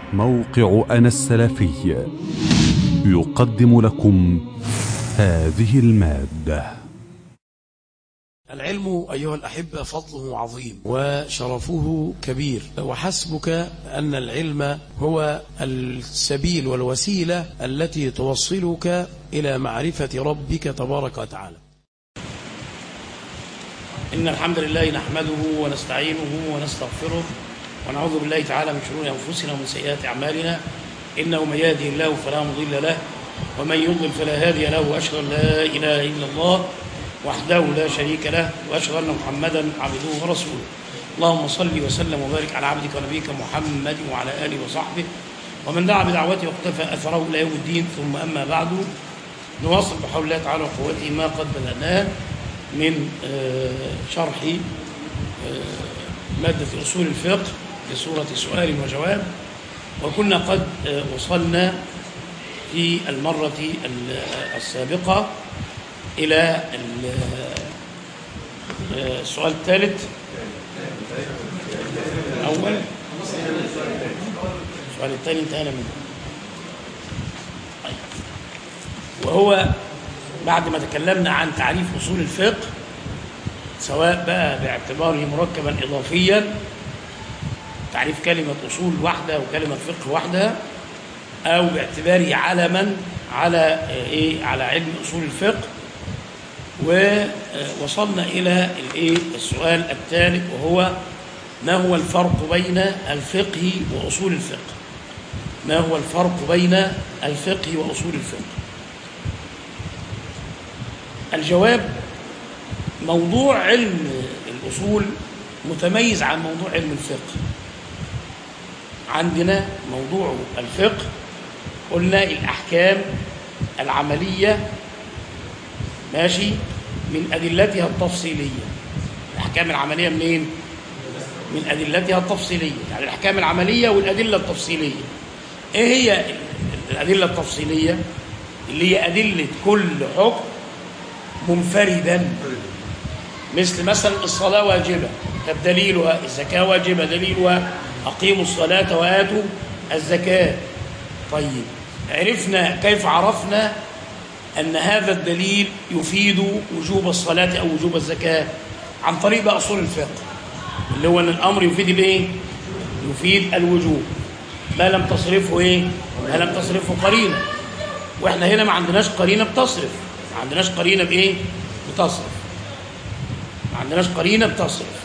موقع أنا السلفي يقدم لكم هذه المادة. العلم أيها الأحبة فضله عظيم وشرفه كبير، وحسبك أن العلم هو السبيل والوسيلة التي توصلك إلى معرفة ربك تبارك وتعالى. إن الحمد لله نحمده ونستعينه ونستغفره ونعوذ بالله تعالى من شرور أنفسنا ومن سيئات أعمالنا، إنه من يهده الله فلا مضل له ومن يضلل فلا هادي له، وأشهد أن لا إله إلا الله وحده لا شريك له، وأشهد أن محمدا عبده ورسوله. اللهم صل وسلم وبارك على عبدك ونبيك محمد وعلى آله وصحبه ومن دعا بدعوته واقتفى أثره إلى يوم الدين. ثم أما بعد، نواصل بحول الله تعالى وقوته ما قد بدأناه من شرح مادة أصول الفقه لسورة سؤال وجواب، وكنا قد وصلنا في المرة السابقة إلى السؤال الثالث الأول. السؤال الثاني انتهينا منه، وهو بعد ما تكلمنا عن تعريف أصول الفقه، سواء بقى باعتباره مركبا إضافيا، تعريف كلمة أصول واحدة وكلمة فقه واحدة، أو باعتباره علما على على علم أصول الفقه. ووصلنا إلى السؤال الثالث، وهو ما هو الفرق بين الفقه وأصول الفقه؟ ما هو الفرق بين الفقه وأصول الفقه؟ الجواب: موضوع علم الأصول متميز عن موضوع علم الفقه. عندنا موضوع الفقه قلنا الأحكام العملية، ماشي، من أدلتها التفصيلية. الأحكام العملية منين؟ من أدلتها التفصيلية، يعني الأحكام العملية والأدلة التفصيلية. إيه هي الأدلة التفصيلية؟ اللي هي أدلة كل حكم منفردا، مثلا الصلاة واجبة، طب دليلها الزكاة واجبة، دليلها أقيموا الصلاة وآتوا الزكاة. طيب، كيف عرفنا أن هذا الدليل يفيد وجوب الصلاة أو وجوب الزكاة؟ عن طريق بقى أصول الفقه، اللي هو أن الأمر يفيد الإيه؟ يفيد الوجوب، ما لم تصرفه ما لم تصرفه قرينة. وإحنا هنا ما عندناش قرينة بتصرف، ما عندناش قرينة بتصرف، ما عندناش قرينة بتصرف.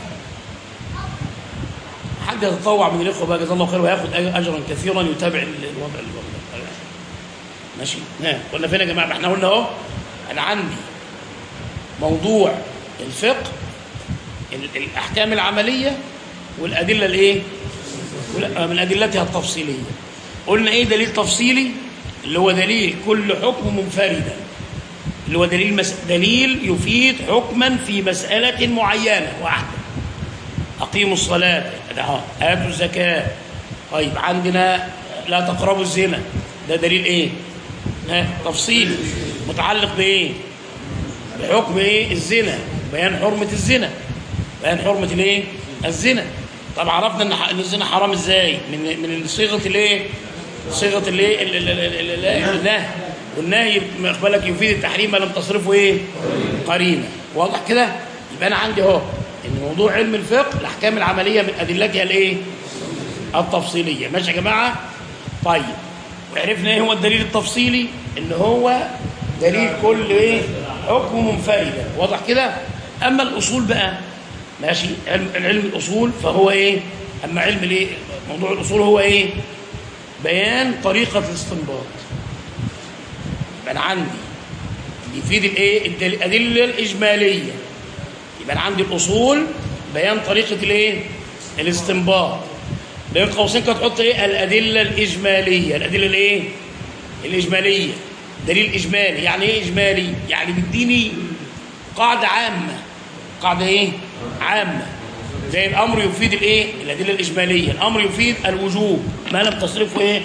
حد يتطوع من الإخوة بقى جزاه الله خير وياخد أجرا كثيرا يتابع الوضع ماشي. قلنا فين يا جماعة؟ احنا قلنا اهو، أنا عندي موضوع الفقه الأحكام العملية والأدلة من أدلتها التفصيلية. قلنا إيه دليل تفصيلي؟ اللي هو دليل كل حكم منفردا، اللي هو دليل يفيد حكما في مسألة معينة واحدة. أقيموا الصلاة، آتوا الزكاة. طيب، عندنا لا تقربوا الزنا، ده دليل تفصيلي متعلق بحكم الزنا، بيان حرمة الزنا، بيان حرمة الزنا. طب عرفنا ان الزنا حرام ازاي؟ من صيغه صيغه النهي، والنهي بالك يفيد التحريم ما لم تصرفه قرينه. واضح كده؟ يبقى انا عندي اهو ان موضوع علم الفقه الاحكام العمليه من ادلتها التفصيليه. ماشي يا جماعه؟ طيب، وعرفنا ايه هو الدليل التفصيلي؟ ان هو دليل كل حكم منفردا. واضح كده؟ اما الاصول بقى، ماشي، علم الاصول فهو اما علم موضوع الاصول هو بيان طريقه الاستنباط. يبقى انا عندي يفيد الادله الاجماليه. يبقى انا عندي الاصول بيان طريقه الاستنباط. بين قوسين كده تحط الادله الاجماليه. الادله الاجماليه، دليل اجمالي. يعني ايه اجمالي؟ يعني بيديني قاعده عامه، قاعده عامه، زي الامر يفيد الادله الاجماليه. الامر يفيد الوجوب ما لم تصرفه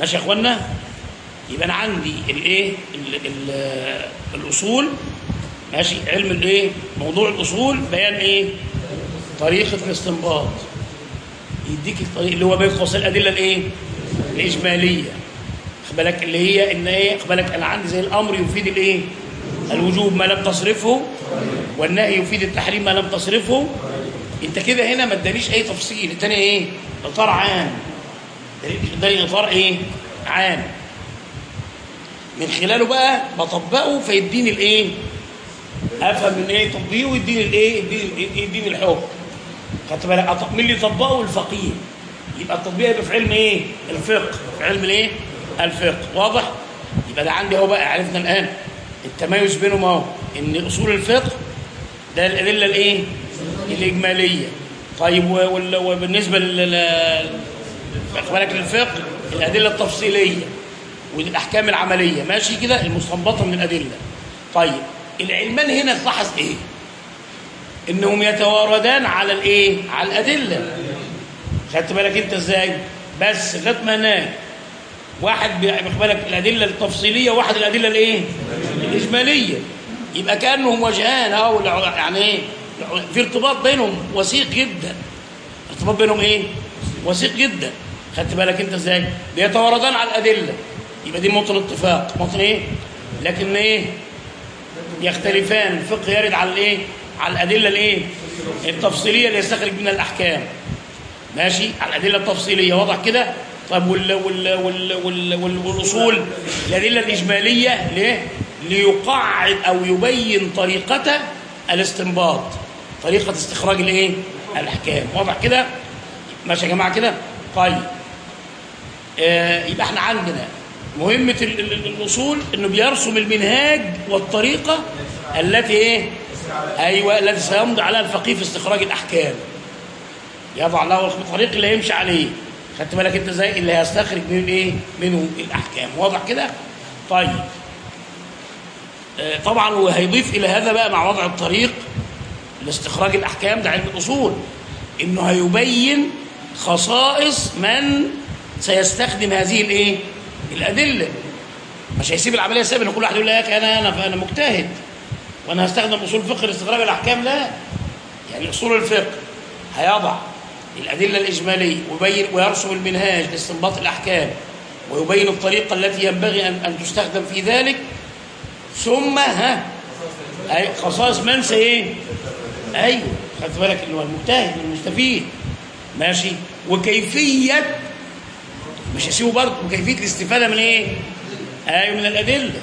ماشي يا اخوانا؟ يبقى انا عندي الايه الاصول، ماشي، علم الايه، موضوع الاصول بيان ايه؟ طريقه الاستنباط، يديك الطريق اللي هو بين قوسين الادله الايه؟ الاجماليه. خد بالك اللي هي ان ايه؟ خد بالك انا عندي زي الامر يفيد الايه؟ الوجوب ما لم تصرفه، والنهي يفيد التحريم ما لم تصرفه. انت كده هنا ما ادانيش اي تفصيل، الثاني ايه؟ اطار عام، ده اطار ايه؟ عام، من خلاله بقى بطبقه فيديني الايه؟ افهم من ايه تطبيقه ويديني الايه؟ يديني الحكم. خدت بالك؟ مين اللي يطبقه؟ الفقيه. يبقى التطبيق يبقى في علم ايه؟ الفقه، في علم الايه؟ الفقه. واضح؟ يبقى ده عندي اهو بقى، عرفنا الان التميز بينهم اهو، ان اصول الفقه ده الادله الايه؟ الاجماليه. طيب وبالنسبه بالك للفقه الادله التفصيليه والاحكام العمليه، ماشي كده، المستنبطه من الادله. طيب العلمان هنا تلاحظ ايه؟ انهم يتواردان على الايه؟ على الادله. خدت بالك انت ازاي؟ بس لغايه ما هناك واحد بياخد بالك الادله التفصيليه وواحد الادله الايه؟ الاجماليه. يبقى كانهم وجهان اهو، يعني ايه؟ في ارتباط بينهم وثيق جدا. ارتباط بينهم ايه؟ وثيق جدا. خدت بالك انت ازاي؟ بيتواردان على الادله، يبقى دي موطن اتفاق، موطن ايه؟ لكن ايه؟ يختلفان. الفقه يرد على الايه؟ على الادله الايه؟ التفصيليه اللي يستخرج منها الاحكام. ماشي؟ على الادله التفصيليه. واضح كده؟ طيب والاصول الادله الاجماليه ليه؟ ليقعد او يبين طريقه الاستنباط، طريقه استخراج الايه؟ الاحكام. واضح كده؟ ماشي يا جماعه كده؟ طيب يبقى احنا عندنا مهمه الاصول انه بيرسم المنهاج والطريقه التي ايه؟ ايوه، التي سيمضي عليها الفقيه في استخراج الاحكام. يضع له الطريق اللي هيمشي عليه. خدت بالك انت ازاي؟ اللي هيستخرج من ايه؟ منه الاحكام. واضح كده؟ طيب طبعا وهيضيف الى هذا بقى مع وضع الطريق لاستخراج الاحكام، ده علم الاصول، انه هيبين خصائص من سيستخدم هذه الايه؟ الادله. مش هيسيب العمليه سابقه ان كل واحد يقول لك انا مجتهد وانا هستخدم اصول الفقه لاستخراج الاحكام. لا، يعني اصول الفقه هيضع الادله الاجماليه ويبين ويرسم المنهاج لاستنباط الاحكام ويبين الطريقه التي ينبغي ان تستخدم في ذلك. ثم اي خصائص من ايه؟ ايوه، خدت بالك اللي هو المجتهد والمستفيد. ماشي؟ وكيفيه، مش هسيبه برضه، وكيفيه الاستفاده من ايه؟ ايوه، من الادله.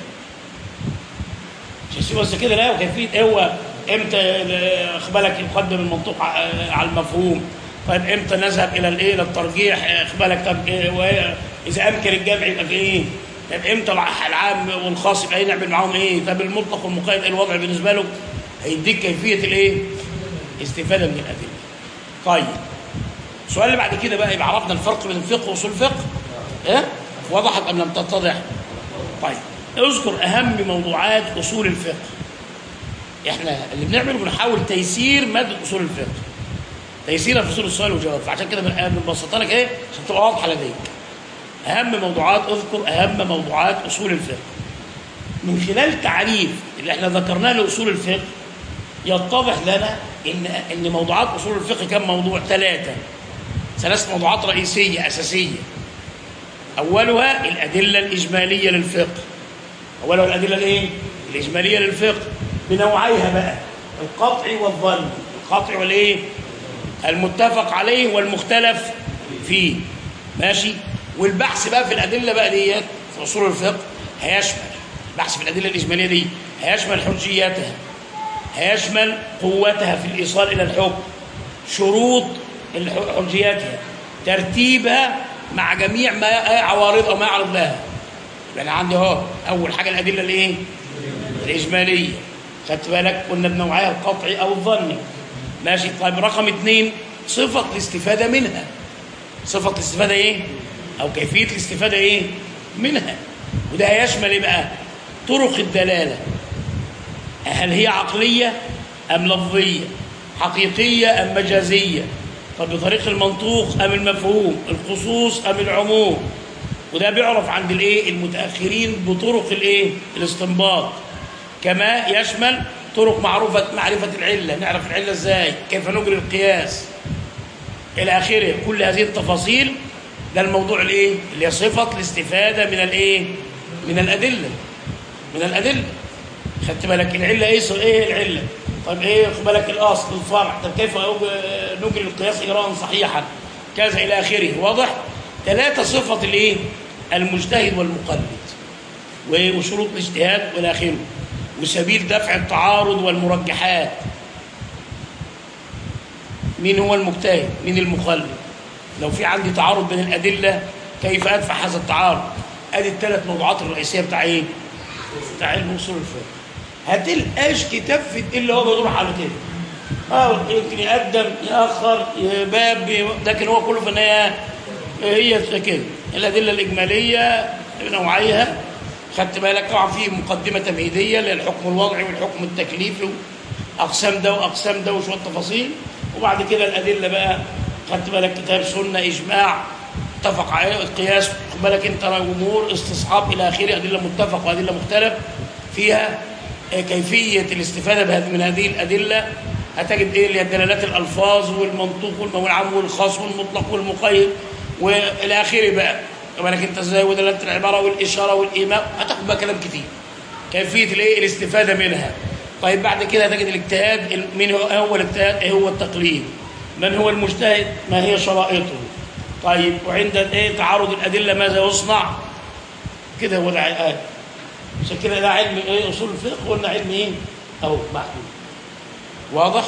مش هسيبه بس كده، لا، وكيفيه هو امتى خد بالك يقدم المنطوق على المفهوم. طيب امتى نذهب الى الايه؟ الى الترجيح. خد بالك طب اذا امكن الجمع يبقى في ايه؟ طب امتى العام والخاص يبقى نعمل معاهم ايه؟ طب المطلق والمقيد ايه الوضع بالنسبه له؟ هيديك كيفيه الايه؟ استفاده من الادله. طيب السؤال اللي بعد كده بقى، يبقى عرفنا الفرق بين الفقه واصول الفقه. وضحت ام لم تتضح؟ طيب اذكر اهم موضوعات اصول الفقه. احنا اللي بنعمله بنحاول تيسير ماده اصول الفقه، تيسيرها في اصول السؤال والجواب، فعشان كده بنبسطها لك ايه؟ عشان تبقى واضحه لديك. اهم موضوعات، اذكر اهم موضوعات اصول الفقه. من خلال تعريف اللي احنا ذكرناه لاصول الفقه يتضح لنا ان موضوعات اصول الفقه كم موضوع؟ ثلاث موضوعات رئيسيه اساسيه. اولها الادله الاجماليه للفقه. اولها الادله الايه؟ الاجماليه للفقه بنوعيها بقى، القطعي والظني. القطعي والايه؟ المتفق عليه والمختلف فيه. ماشي؟ والبحث بقى في الادله بقى ديت في اصول الفقه هيشمل البحث في الادله الاجماليه دي، هيشمل حجيتها، هيشمل قوتها في الايصال الى الحكم، شروط حجيتها، ترتيبها مع جميع ما عوارضها وما يعرض لها. يبقى انا عندي اهو اول حاجه الادله الايه؟ الاجماليه. خدت بالك؟ قلنا بنوعيها القطعي او الظني. ماشي؟ طيب رقم 2 صفه الاستفاده منها. صفه الاستفاده ايه؟ او كيفيه الاستفاده ايه؟ منها. وده هيشمل ايه بقى؟ طرق الدلاله، هل هي عقليه ام لفظيه؟ حقيقيه ام مجازيه؟ طب بطريق المنطوق ام المفهوم؟ الخصوص ام العموم؟ وده بيعرف عند الايه المتاخرين بطرق الايه الاستنباط، كما يشمل طرق معرفه العله، نعرف العله ازاي، كيف نجري القياس الى اخره. كل هذه التفاصيل ده الموضوع الايه اللي هي صفه الاستفاده من الايه من الادله. خدت بالك العله ايه العله؟ طيب ايه خد بالك الاصل الفرع، طب كيف نجري القياس اجراء صحيحا كذا الى اخره. واضح؟ 3 صفه الايه المجتهد والمقلد وشروط الاجتهاد والى اخره، وسبيل دفع التعارض والمرجحات. مين هو المجتهد؟ مين المقلد؟ لو في عندي تعارض بين الادله كيف ادفع هذا التعارض؟ ادي ال3 موضوعات الرئيسيه بتاع ايه؟ بتاع علم اصول الفقه. هتلقاش كتاب في الا هو بيدور على كده. يمكن يقدم ياخر باب، لكن هو كله في النهايه هي كده. الادله الاجماليه بنوعيها، خدت بالك؟ طبعا في مقدمه تمهيديه للحكم الوضعي والحكم التكليفي واقسام ده واقسام ده وشويه تفاصيل، وبعد كده الادله بقى خدت بالك كتاب سنه اجماع اتفق عليه القياس، خد بالك انت جمهور استصحاب الى اخره، ادله متفق وادله مختلف فيها. كيفيه الاستفاده من هذه الادله هتجد ايه اللي هي دلالات الالفاظ والمنطوق والعام والخاص والمطلق والمقيد والى اخره بقى. خد بالك انت ازاي، ودلاله العباره والاشاره والايماء، هتاخد بقى كلام كتير كيفيه الايه الاستفاده منها. طيب بعد كده هتجد الاجتهاد. مين هو الاجتهاد؟ ايه هو التقليد؟ من هو المجتهد؟ ما هي شرائطه؟ طيب وعند ايه تعارض الادله ماذا يصنع؟ كده هو ده عشان كده ده علم ايه اصول الفقه، قلنا علم ايه اهو محدود. واضح؟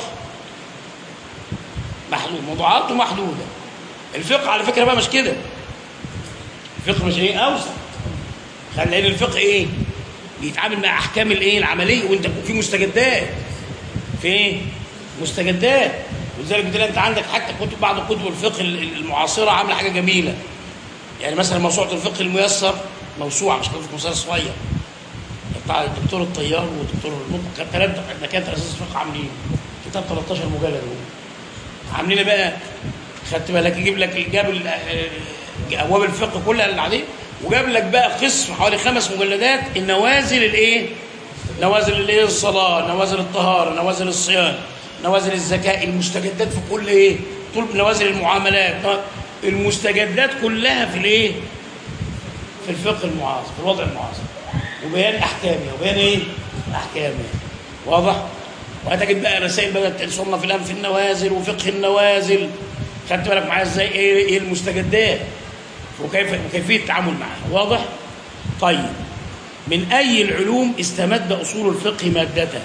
محدود، موضوعاته محدوده. الفقه على فكره بقى مش كده، الفقه مش ايه اوسع. خلي الفقه ايه بيتعامل مع احكام الايه العمليه، وانت في مستجدات، في ايه مستجدات. ولذلك بتلاقي انت عندك حتى كتب، بعض كتب الفقه المعاصره عامله حاجه جميله. يعني مثلا موسوعه الفقه الميسر، موسوعه مش كتاب ميسر صغير بتاع الدكتور الطيار والدكتور المطلق، كان 3 دكاتره اساس الفقه عاملين كتاب 13 مجلد هو عاملين بقى. خدت بالك يجيب لك جاب ابواب الفقه كلها اللي عليه، وجاب لك بقى قسم حوالي 5 مجلدات النوازل الايه نوازل الايه الصلاه، نوازل الطهاره، نوازل الصيام، نوازل الزكاه، المستجدات في كل ايه طول نوازل المعاملات، المستجدات كلها في الايه في الفقه المعاصر، في الوضع المعاصر، وبيان احكامها وبيان ايه احكامها. واضح؟ وهتجد بقى رسائل بدات تصنف الان في النوازل وفقه النوازل. خدت بالك معايا ازاي ايه المستجدات وكيفيه التعامل معها. واضح؟ طيب من اي العلوم استمد اصول الفقه مادته؟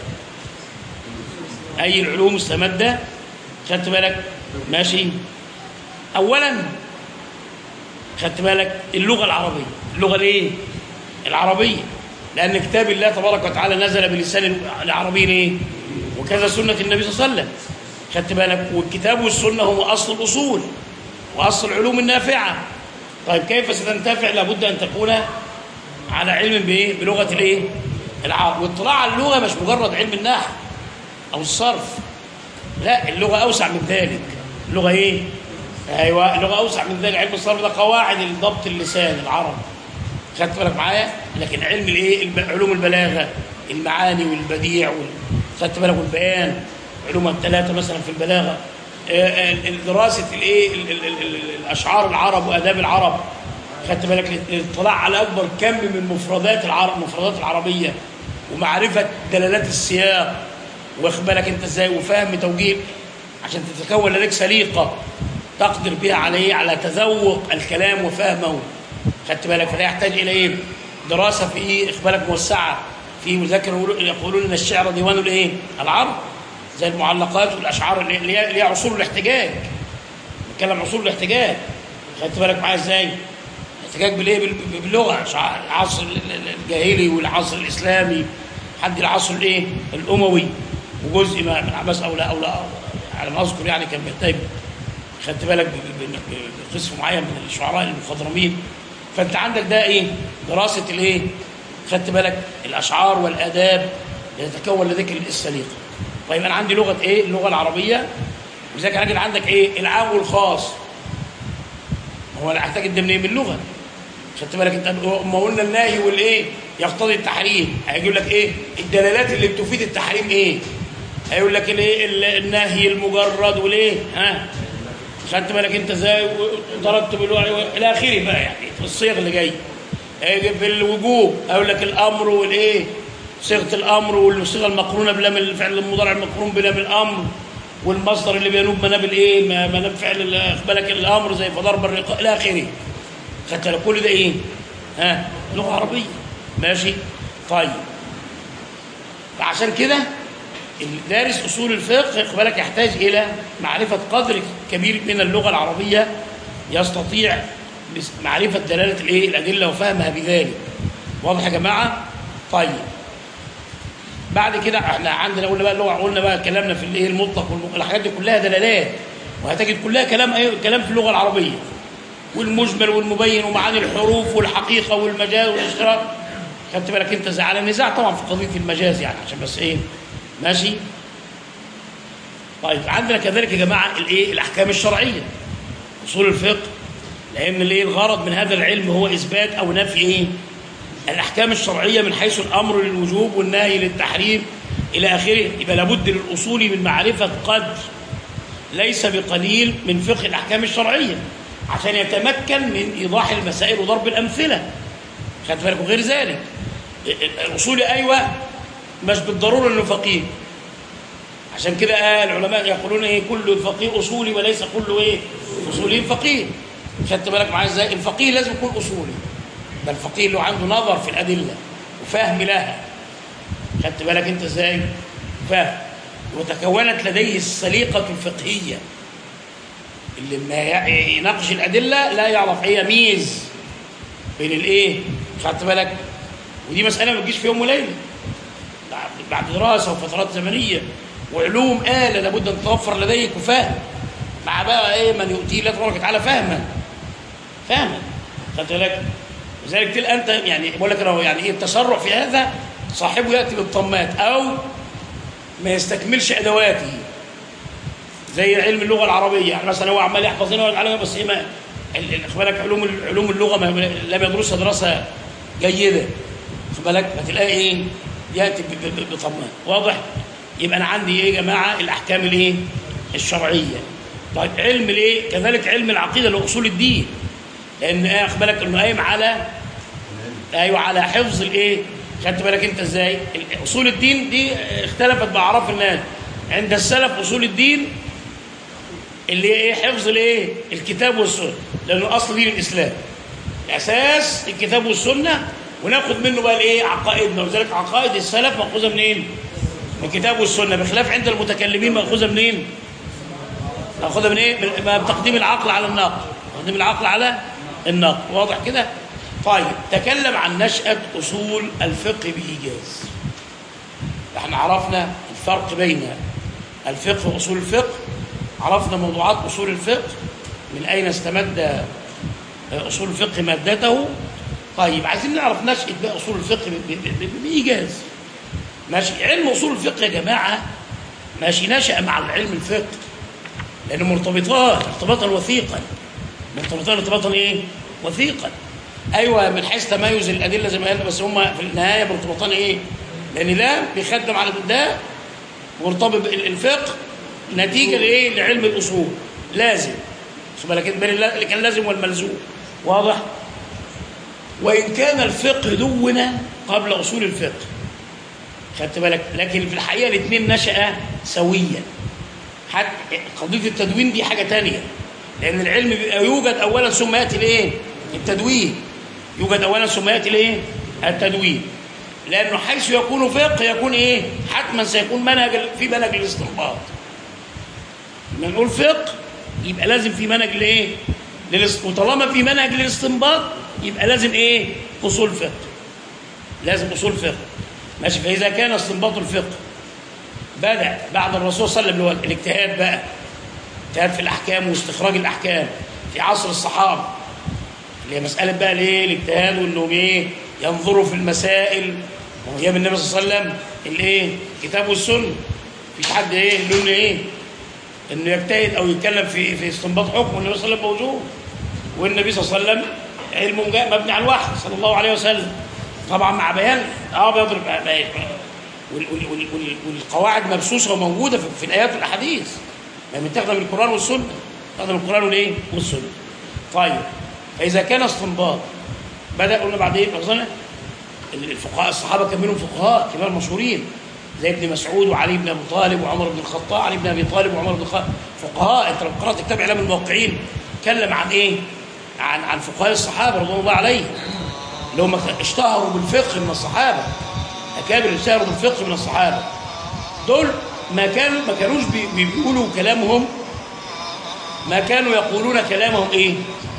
اي العلوم استمد؟ خدت بالك؟ ماشي. اولا خدت بالك اللغه العربيه، اللغه الايه العربيه، لان كتاب الله تبارك وتعالى نزل بلسان العربي ايه، وكذا سنه النبي صلى الله عليه وسلم. خدت بالك؟ والكتاب والسنه هم اصل الاصول واصل العلوم النافعه. طيب كيف ستنتفع؟ لابد ان تكون على علم بايه بلغه الايه العرب. واطلاع على اللغه مش مجرد علم النحو او الصرف، لا، اللغه اوسع من ذلك. اللغه ايه ايوه اللغه اوسع من ذلك. علم الصرف ده قواعد ضبط اللسان العربي، خدت بالك معايا؟ لكن علم الايه علوم البلاغه، المعاني والبديع خدت بالك والبيان، علوم ال3 مثلا في البلاغه، دراسه الايه الاشعار العرب واداب العرب، خدت بالك؟ الاطلاع على اكبر كم من مفردات العرب، مفردات العربيه، ومعرفه دلالات السياق، واخد بالك انت ازاي، وفهم توجيه عشان تتكون لديك سليقه تقدر بها على تذوق الكلام وفهمه. خدت بالك؟ فلا يحتاج الى ايه دراسه في ايه اخبارك موسعه في مذاكره. يقولون ان الشعر ديوان الايه العرب، زي المعلقات والاشعار اللي هي عصور الاحتجاج. نتكلم عصور الاحتجاج، خدت بالك معايا ازاي؟ الاحتجاج بالايه باللغه، العصر الجاهلي والعصر الاسلامي لحد العصر الايه الاموي، وجزء من العباس او لا على ما اذكر يعني كان بيهتم، خدت بالك بقسم معين من الشعراء المخضرمين. فانت عندك ده ايه دراسه الايه خدت بالك الاشعار والاداب يتكون لديك السليقه. طيب انا عندي لغه ايه اللغه العربيه، ولذلك عندك ايه العام والخاص. هو انا احتاج ده منين؟ من اللغه. خدت بالك انت؟ ما قلنا النهي والايه يقتضي التحريم، هيقول لك ايه الدلالات اللي بتفيد التحريم ايه؟ هيقول لك الايه النهي المجرد والايه خدت بالك انت ازاي؟ ضربت بالوعي الى اخره بقى، يعني في الصيغ اللي جايه. بالوجوب هيقول لك الامر والايه صيغه الامر والصيغه المقرونه بلام الفعل المضارع المقرون بلام الامر، والمصدر اللي بينوب مناب الايه مناب فعل بالك الامر زي فضرب الرقاء الى اخره. خدت بالك كل ده ايه؟ لغه عربيه. ماشي طيب. فعشان كده دارس اصول الفقه خد بالك يحتاج الى معرفه قدر كبير من اللغه العربيه، يستطيع معرفه دلاله الايه الادله وفهمها بذلك. واضح يا جماعه؟ طيب بعد كده احنا عندنا قلنا بقى اللغه، قلنا بقى كلامنا في الايه المطلق الحاجات دي كلها دلالات، وهتجد كلها كلام في اللغه العربيه، والمجمل والمبين ومعاني الحروف والحقيقه والمجاز والاشتراك. خدت بالك انت ازاي؟ على النزاع طبعا في قضيه المجاز يعني عشان بس ايه ماشي. طيب عندنا كذلك يا جماعه الايه الاحكام الشرعيه اصول الفقه، لان الايه الغرض من هذا العلم هو اثبات او نفي ايه الاحكام الشرعيه من حيث الامر للوجوب والنهي للتحريم الى اخره. يبقى لابد للاصول من معرفه قدر ليس بقليل من فقه الاحكام الشرعيه عشان يتمكن من ايضاح المسائل وضرب الامثله. خدت بالك؟ وغير ذلك الاصولي ايوه مش بالضروره انه فقيه، عشان كده العلماء يقولون ايه كل فقيه اصولي وليس كل ايه اصولي فقيه. خدت بالك معايا ازاي؟ الفقيه لازم يكون اصولي، ده الفقيه اللي عنده نظر في الادله وفهم لها. خدت بالك انت ازاي؟ فهم وتكونت لديه السليقه الفقهيه اللي ما يناقش الادله لا يعرف ايه يميز بين الايه. خدت بالك؟ ودي مساله ما تجيش في يوم وليله، بعد دراسه وفترات زمنيه وعلوم لابد ان تتوفر لديك وفهم مع بقى ايه من يؤتيه الله تبارك وتعالى فهما. خدت بالك؟ لذلك تلقى انت يعني بقول لك انا يعني ايه التسرع في هذا صاحبه ياتي بالطمات او ما يستكملش ادواته، زي علم اللغه العربيه. يعني مثلا هو عمال يحفظ هنا ويتعلم بس ايه خد بالك علوم اللغه لم يدرسها دراسه جيده. خد بالك هتلاقي ايه ياتي بطمات. واضح؟ يبقى انا عندي ايه يا جماعه الاحكام الايه الشرعيه. طيب علم الايه كذلك علم العقيده اللي هو اصول الدين، لان خد بالك انه قايم على على حفظ الايه. خدت بالك انت ازاي؟ اصول الدين دي اختلفت باعراف الناس. عند السلف اصول الدين اللي ايه حفظ الايه الكتاب والسنه، لانه اصل دين الاسلام الاساس الكتاب والسنه، وناخد منه بقى الايه عقائدنا. وذلك عقائد السلف ماخوذه منين؟ من الكتاب والسنه، بخلاف عند المتكلمين ماخوذه منين؟ ماخوذه من ايه؟ من تقديم العقل على النقل، تقديم العقل على النقل. واضح كده؟ طيب تكلم عن نشأة أصول الفقه بإيجاز. احنا عرفنا الفرق بين الفقه وأصول الفقه، عرفنا موضوعات أصول الفقه من أين استمد أصول الفقه مادته. طيب عايزين نعرف نشأة بقى أصول الفقه بإيجاز. ماشي. علم أصول الفقه يا جماعة ماشي نشأ مع العلم الفقه لأنه مرتبطان ارتباطا وثيقا، مرتبطان ارتباطا ايه؟ وثيقا. ايوه من حيث تمايز الادله زي ما قلنا، بس هم في النهايه مرتبطان ايه؟ لان ده بيخدم على ده مرتبط الفقه نتيجه لايه؟ لعلم الاصول لازم. خد بالك بين اللي كان لازم والملزوم. واضح؟ وان كان الفقه دون قبل اصول الفقه. خدت بالك؟ لكن في الحقيقه الاثنين نشأ سويا. حتى قضيه التدوين دي حاجه ثانيه، لان العلم بيبقى يوجد اولا ثم ياتي الايه؟ التدوين. يوجد اولا ثم ياتي الايه؟ التدوين. لانه حيث يكون فقه يكون ايه؟ حتما سيكون في منهج الاستنباط. لما نقول فقه يبقى لازم في منهج لايه؟ وطالما في منهج للاستنباط يبقى لازم ايه؟ اصول فقه. لازم اصول فقه. ماشي. فاذا كان استنباط الفقه بدأ بعد الرسول صلى الله عليه وسلم اللي هو الاجتهاد بقى، اجتهاد في الاحكام واستخراج الاحكام في عصر الصحابه، اللي هي مساله بقى الايه؟ الاجتهاد، وانهم ايه؟ ينظروا في المسائل. وايام النبي صلى الله عليه وسلم الايه؟ الكتاب والسنه. مفيش حد ايه له ايه؟ انه يجتهد او يتكلم في استنباط حكم، والنبي صلى الله عليه وسلم موجود، والنبي صلى الله عليه وسلم علم مبني على الوحي صلى الله عليه وسلم، طبعا مع بيان بيضرب والقواعد مبسوسه وموجوده في الايات والاحاديث، يعني بتخدم القران والسنه، تخدم القران والايه والسنه. طيب فاذا كان استنباط بدا قلنا بعد ايه اظن الفقهاء الصحابه كان منهم فقهاء كبار مشهورين زي ابن مسعود وعلي بن ابي طالب وعمر بن الخطاب، علي بن ابي طالب وعمر بن الخطاب فقهاء. انت لو قرات كتاب اعلام الموقعين اتكلم عن ايه؟ عن فقهاء الصحابه رضوان الله عليهم اللي هم اشتهروا بالفقه من الصحابه، اكابر اشتهروا بالفقه من الصحابه. دول ما كانوش بيقولوا كلامهم، ما كانوا يقولون كلامهم ايه؟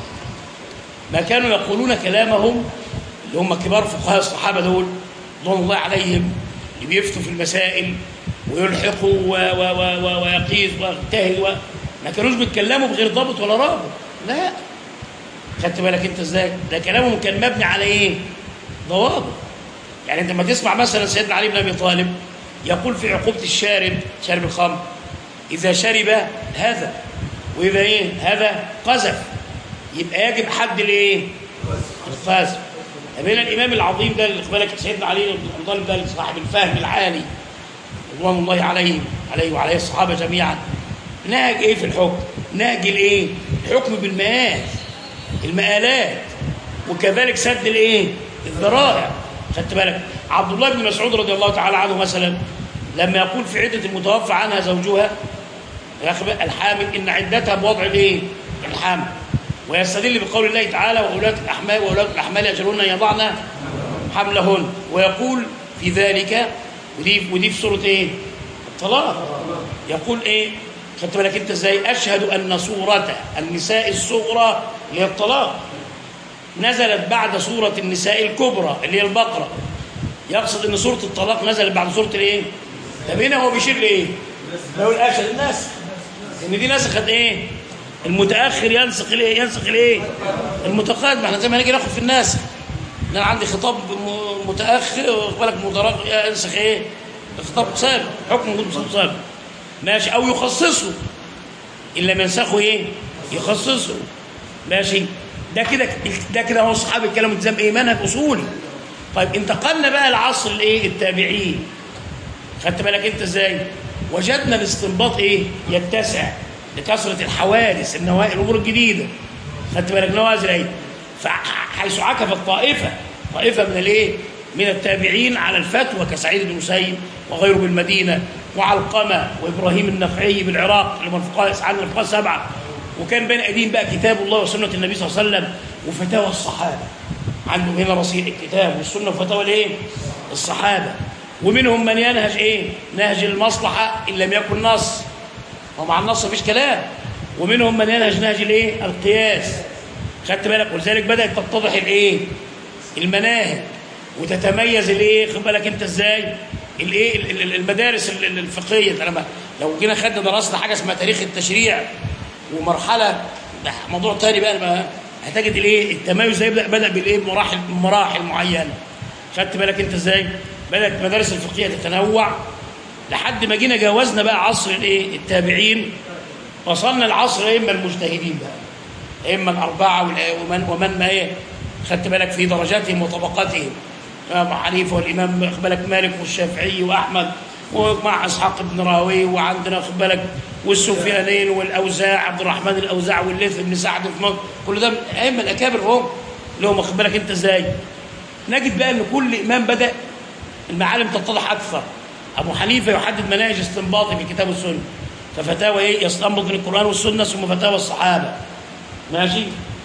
ما كانوا يقولون كلامهم اللي هم كبار فقهاء الصحابه دول رضوان الله عليهم، اللي بيفتوا في المسائل ويلحقوا ويقيس ويجتهد ما كانوش بيتكلموا بغير ضابط ولا رابط، لا. خدت بالك انت ازاي؟ ده كلامهم كان مبني على ايه؟ ضوابط. يعني انت لما تسمع مثلا سيدنا علي بن ابي طالب يقول في عقوبه الشارب، شارب الخمر، اذا شرب هذا واذا ايه؟ هذا قذف، يبقى يجب حد الايه؟ القذف. بين الامام العظيم ده اللي بالك سيدنا علي بن ابي طالب ده صاحب الفهم العالي رضوان الله عليه وعليه الصحابه جميعا، نهج ايه في الحكم؟ نهج الايه؟ الحكم بالمآل، المآلات، وكذلك سد الايه؟ الذرائع. خدت بالك؟ عبد الله بن مسعود رضي الله تعالى عنه مثلا لما يقول في عده المتوفى عنها زوجها الحامل ان عدتها بوضع الايه؟ الحمل، ويستدل بقول الله تعالى وأولاة الأحمال أجلهن أن يضعن حملهن، ويقول في ذلك ودي في سورة ايه؟ الطلاق. يقول ايه؟ خدت بالك انت ازاي؟ اشهد ان سورة النساء الصغرى اللي هي الطلاق نزلت بعد سورة النساء الكبرى اللي هي البقرة. يقصد ان سورة الطلاق نزلت بعد سورة الايه؟ طب هنا هو بيشير لايه؟ لو الاشهد الناس ان دي نسخت ايه؟ المتاخر ينسخ الايه؟ ينسخ الايه؟ المتقدم. احنا زي ما هنيجي ناخد في الناس انا عندي خطاب متاخر واخد بالك ينسخ ايه؟ خطاب سابق، حكم موجود في سابق ماشي، او يخصصه ان لم ينسخه ايه؟ يخصصه ماشي. ده كده هو اصحاب الكلام التزام ايه؟ منهج اصولي. طيب انتقلنا بقى لعصر الايه؟ التابعين. خدت بالك انت ازاي؟ وجدنا الاستنباط ايه؟ يتسع لكثره الحوادث، النوائل، الامور الجديده. خدت بالك؟ نوازل ايه؟ فحيث عكفت طائفه من الايه؟ من التابعين على الفتوى كسعيد بن مسيب وغيره بالمدينه، وعلقمه وابراهيم النخعي بالعراق اللي من الفقهاء السبعه، وكان بين ايديهم بقى كتاب الله وسنه النبي صلى الله عليه وسلم وفتاوى الصحابه. عندهم هنا رصيد الكتاب والسنه وفتاوى الايه؟ الصحابه. ومنهم من ينهج ايه؟ نهج المصلحه ان لم يكن نص، ومع النص مفيش كلام. ومنهم من ينهج نهج الايه؟ القياس. خدت بالك؟ ولذلك بدات تتضح الايه؟ المناهج وتتميز الايه؟ خد بالك انت ازاي؟ الايه؟ المدارس الفقهيه. لو جينا خدنا درسنا حاجه اسمها تاريخ التشريع ومرحله، موضوع تاني بقى هتجد الايه؟ التميز ده بدا بالايه؟ بمراحل معينه. خدت بالك انت ازاي؟ بدات المدارس الفقهيه تتنوع لحد ما جينا جاوزنا بقى عصر الايه؟ التابعين، وصلنا لعصر اما المجتهدين بقى، اما الاربعه ومن ما ايه؟ خدت بالك؟ في درجاتهم وطبقاتهم، ابو حنيفه والامام خد بالك مالك والشافعي واحمد ومع اسحاق بن راهويه، وعندنا خد بالك والسفيانين والاوزاع، عبد الرحمن الاوزاع والليث بن سعد في مصر، كل ده ائمه الاكابر هم اللي هم خد بالك انت ازاي؟ نجد بقى ان كل امام بدا المعالم تتضح اكثر. ابو حنيفه يحدد مناهج استنباطي في الكتاب والسنه، ففتاوى ايه؟ يستنبط من القران والسنه، ثم فتاوى الصحابه. ماشي؟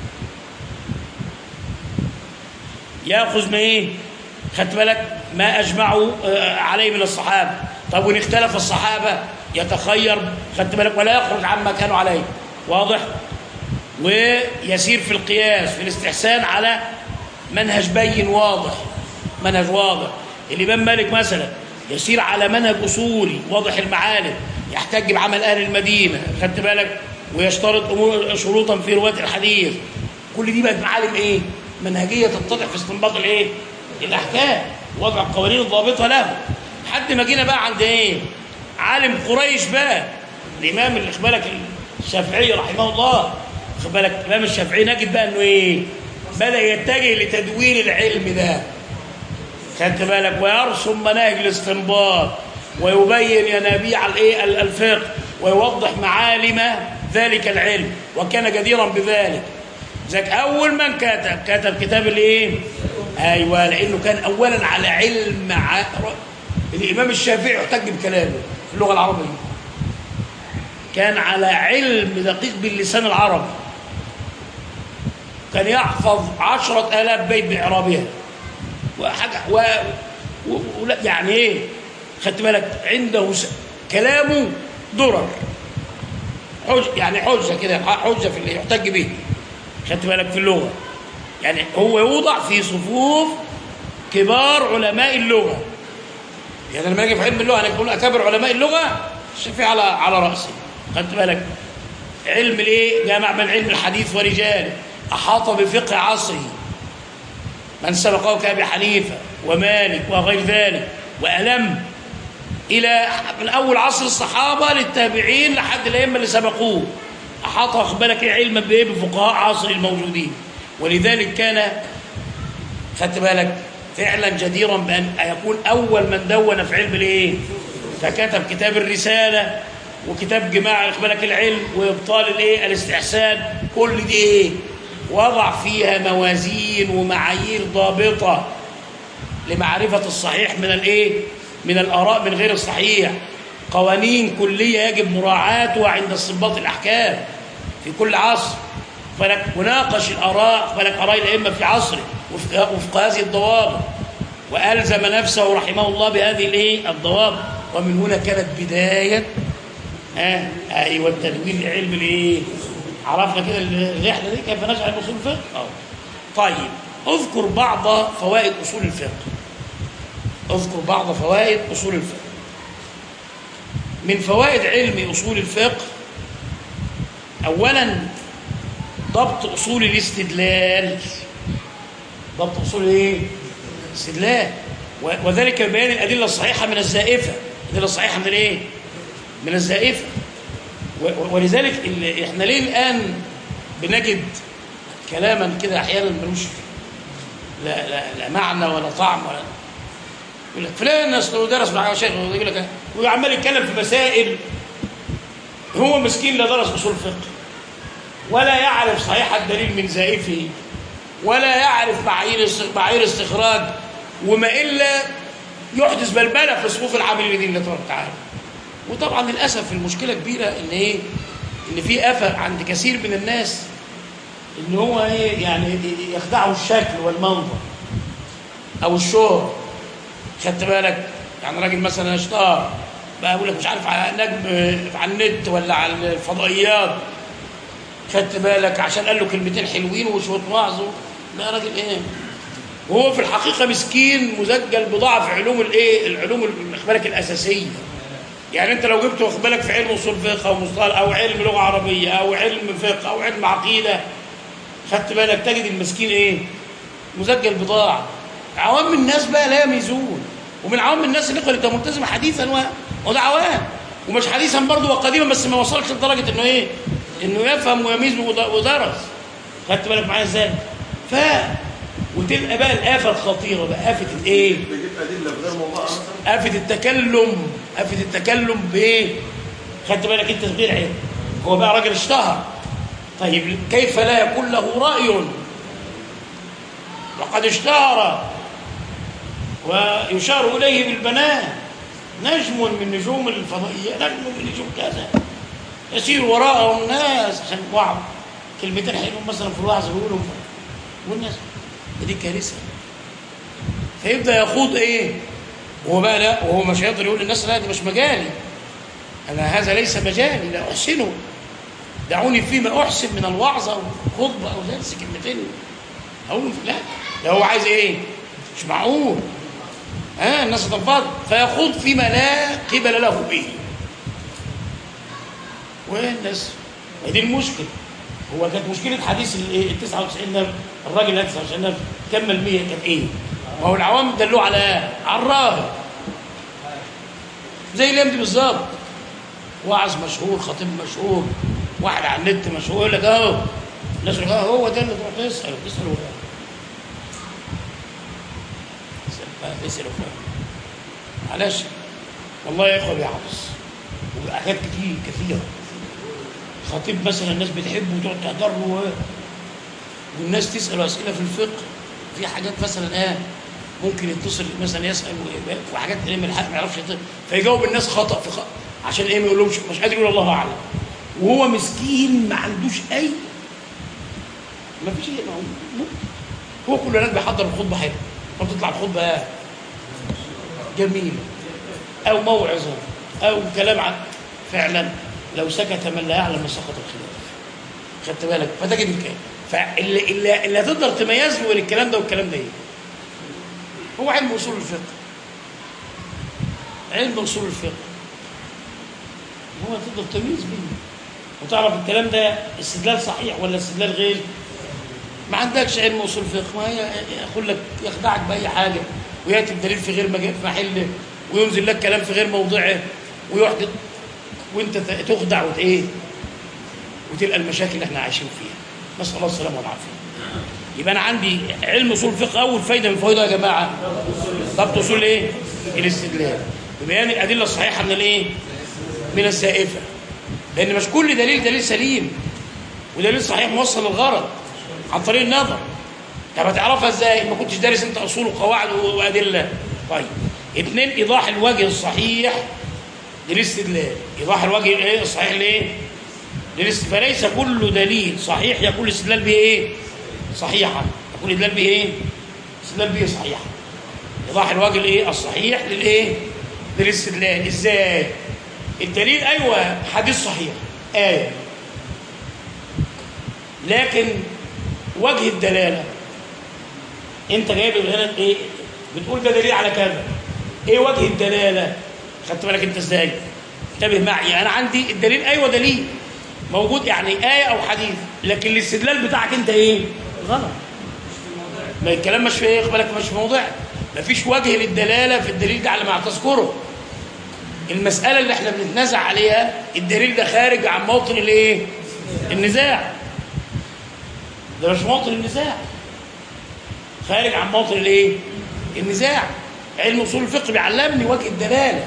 ياخذ ما ايه؟ خدت بالك؟ ما اجمعوا عليه من الصحابه. طب وان اختلف الصحابه يتخير، خدت بالك؟ ولا يخرج عما كانوا عليه. واضح؟ ويسير في القياس في الاستحسان على منهج بين واضح، منهج واضح. الامام مالك مثلا يسير على منهج اصولي واضح المعالم، يحتج بعمل اهل المدينه، خدت بالك؟ ويشترط امور شروطا في رواه الحديث. كل دي بقت معالم ايه؟ منهجيه تتضح في استنباط الايه؟ الاحكام، وضع القوانين الضابطه له. لحد ما جينا بقى عند ايه؟ عالم قريش بقى، الامام اللي خد بالك الشافعي رحمه الله، خد بالك الامام الشافعي نجد بقى انه ايه؟ بدأ يتجه لتدوين العلم ده، خدت بالك، ويرسم مناهج الاستنباط ويبين ينابيع الفقه ويوضح معالم ذلك العلم، وكان جديرا بذلك. ذاك اول من كتب كتاب الايه؟ ايوه، لانه كان اولا على علم الامام الشافعي يحتج بكلامه في اللغه العربيه، كان على علم دقيق باللسان العربي، كان يحفظ 10,000 بيت باعرابها وحاجه يعني ايه، خدت بالك، عنده كلامه درر، يعني حجه كده، حجه في اللي يحتج به، خدت بالك، في اللغه، يعني هو يوضع في صفوف كبار علماء اللغه. يعني لما نيجي في علم اللغه هنقول اكابر علماء اللغه الشافعي على راسه، خدت بالك. علم الايه؟ جامع من علم الحديث ورجاله، احاط بفقه عصره من سبقه كأبي حنيفه ومالك وغير ذلك، والم الى من اول عصر الصحابه للتابعين لحد الائمه اللي سبقوه، احاط، واخد بالك، علما بفقهاء عصر الموجودين. ولذلك كان، خدت بالك، فعلا جديرا بان يكون اول من دون في علم الايه، فكتب كتاب الرساله وكتاب جماع، واخد بالك، العلم وابطال الايه، الاستحسان، كل دي ايه، وضع فيها موازين ومعايير ضابطه لمعرفه الصحيح من الايه، من الاراء من غير الصحيح، قوانين كليه يجب مراعاتها عند استنباط الاحكام في كل عصر، فلك وناقش الاراء، فلك اراء الائمه في عصره وفق هذه الضوابط، والزم نفسه رحمه الله بهذه الايه الضوابط. ومن هنا كانت بدايه ايوه التدوين لعلم الايه. عرفنا كده الرحله دي كيف نشرح اصول الفقه. طيب، اذكر بعض فوائد اصول الفقه. اذكر بعض فوائد اصول الفقه. من فوائد علم اصول الفقه، اولا ضبط اصول الاستدلال. ضبط اصول ايه؟ الاستدلال، وذلك بيان الادله الصحيحه من الزائفه. الادله الصحيحه من الايه؟ من الزائفه. ولذلك احنا ليه الان بنجد كلاما كده احيانا ملوش لا معنى ولا طعم، ولا يقول لك فلان اصله درس مع شيخ، يقول لك وعمال يتكلم في مسائل، هو مسكين لا درس اصول فقه ولا يعرف صحيح الدليل من زائفه ولا يعرف معايير استخراج، وما الا يحدث بلبله في صفوف العاملين بدين الله تبارك وتعالى. وطبعا للاسف المشكله كبيره ان ايه؟ ان في افه عند كثير من الناس ان هو ايه، يعني يخدعوا الشكل والمنظر او الشهره. خدت بالك؟ يعني راجل مثلا اشتهر بقى يقول لك مش عارف على نجم على النت ولا على الفضائيات، خدت بالك، عشان قال له كلمتين حلوين وشويه وعظ، ده راجل ايه؟ وهو في الحقيقه مسكين مزجل بضعف علوم الايه؟ العلوم بالك الاساسيه. يعني انت لو جبت واخد بالك في علم اصول فقه او مصطلح او علم لغه عربيه او علم فقه او علم عقيده، خدت بالك، تجد المسكين ايه؟ مزجل بضاعه. عوام الناس بقى لا يميزون، ومن عوام الناس اللي انت ملتزم حديثا وده عوام، ومش حديثا برضه وقديما، بس ما وصلش لدرجه انه ايه؟ انه يفهم ويميز ودرس. خدت بالك معايا ازاي؟ وتبقى بقى الآفة الخطيرة بقى، آفة الايه؟ آفة التكلم، آفة التكلم بايه؟ خدت بالك انت غير علم. هو بقى راجل اشتهر، طيب كيف لا يكون له رأي؟ وقد اشتهر ويشار إليه بالبنان، نجم من نجوم الفضائية، نجم من نجوم كذا، يسير وراءه الناس عشان بعض كلمتين حلوين مثلا في الوعظ بيقولهم، والناس دي كارثه. فيبدا يخوض ايه؟ وهو بقى لا، وهو مش هيقدر يقول للناس لا دي مش مجالي، انا هذا ليس مجالي، لا احسنه، دعوني فيما احسن من الوعظ او خطبه او درس كلمتين اقول لا، ده هو عايز ايه؟ مش معقول. الناس تنفض فيخوض فيما لا قبل له به، والناس دي المشكله. هو كانت مشكله حديث ال 99 نفر، الراجل اللي 99 نفر كمل 100 كان ايه؟ ما هو العوام دلوه على الراهب زي الايام دي بالظبط، واعظ مشهور، خطيب مشهور، واحد على النت مشهور، يقول لك اهو الناس يقول هو ده اللي تروح تساله فاسأل فلان. معلش والله يا إخوة بيعرس وحاجات كثيرة. خطيب مثلا الناس بتحبه وتقعد تحضر له والناس تسأل أسئلة في الفقه في حاجات مثلا ممكن يتصل مثلا يسأل وحاجات من الحق ما يعرفش فيجاوب الناس خطأ في خطأ عشان ما يقولهمش مش قادر يقول الله أعلم وهو مسكين ما عندوش أي ما فيش هو كل الناس بيحضر الخطبة حلوة وبتطلع الخطبة جميلة أو موعظة أو كلام عن فعلا لو سكت من لا يعلم سقط الخلاف. خدت بالك؟ فتجد الكلام فاللي هتقدر تميز له بين الكلام ده والكلام ده هو علم اصول الفقه. علم اصول الفقه هو تقدر تميز بيه وتعرف الكلام ده استدلال صحيح ولا استدلال غير. ما عندكش علم اصول الفقه ما هي يقول لك يخدعك باي حاجه وياتي بدليل في غير في محله وينزل لك كلام في غير موضعه ويحدث وانت تخدع وتلقى المشاكل اللي احنا عايشين فيها. نسال الله السلامه والعافيه. يبقى انا عندي علم اصول الفقه اول فايده من فوائده يا جماعه ضبط اصول الاستدلال ببيان الادله الصحيحه من الزائفه. لان مش كل دليل سليم ودليل صحيح موصل للغرض عن طريق النظر. طب هتعرفها ازاي؟ ما كنتش دارس انت اصول وقواعد وادله. طيب 2 ايضاح الوجه الصحيح للاستدلال. ايضاح الوجه الصحيح فليس كل دليل صحيح يكون الاستدلال به صحيحا. يكون الاستدلال به الاستدلال به صحيحا. ايضاح الوجه الصحيح للاستدلال. ازاي؟ الدليل ايوه حديث صحيح آية لكن وجه الدلاله انت جايب هنا بتقول ده دليل على كذا. وجه الدلاله؟ خدت بالك انت ازاي؟ انتبه معي. انا عندي الدليل ايوه دليل موجود آية او حديث لكن الاستدلال بتاعك انت غلط. ما الكلام مش في بالك مش في موضوع. مفيش وجه للدلاله في الدليل ده على ما تذكره. المساله اللي احنا بنتنازع عليها الدليل ده خارج عن موطن النزاع. ده مش موطن النزاع. خارج عن موطن النزاع. علم اصول الفقه بيعلمني وجه الدلاله.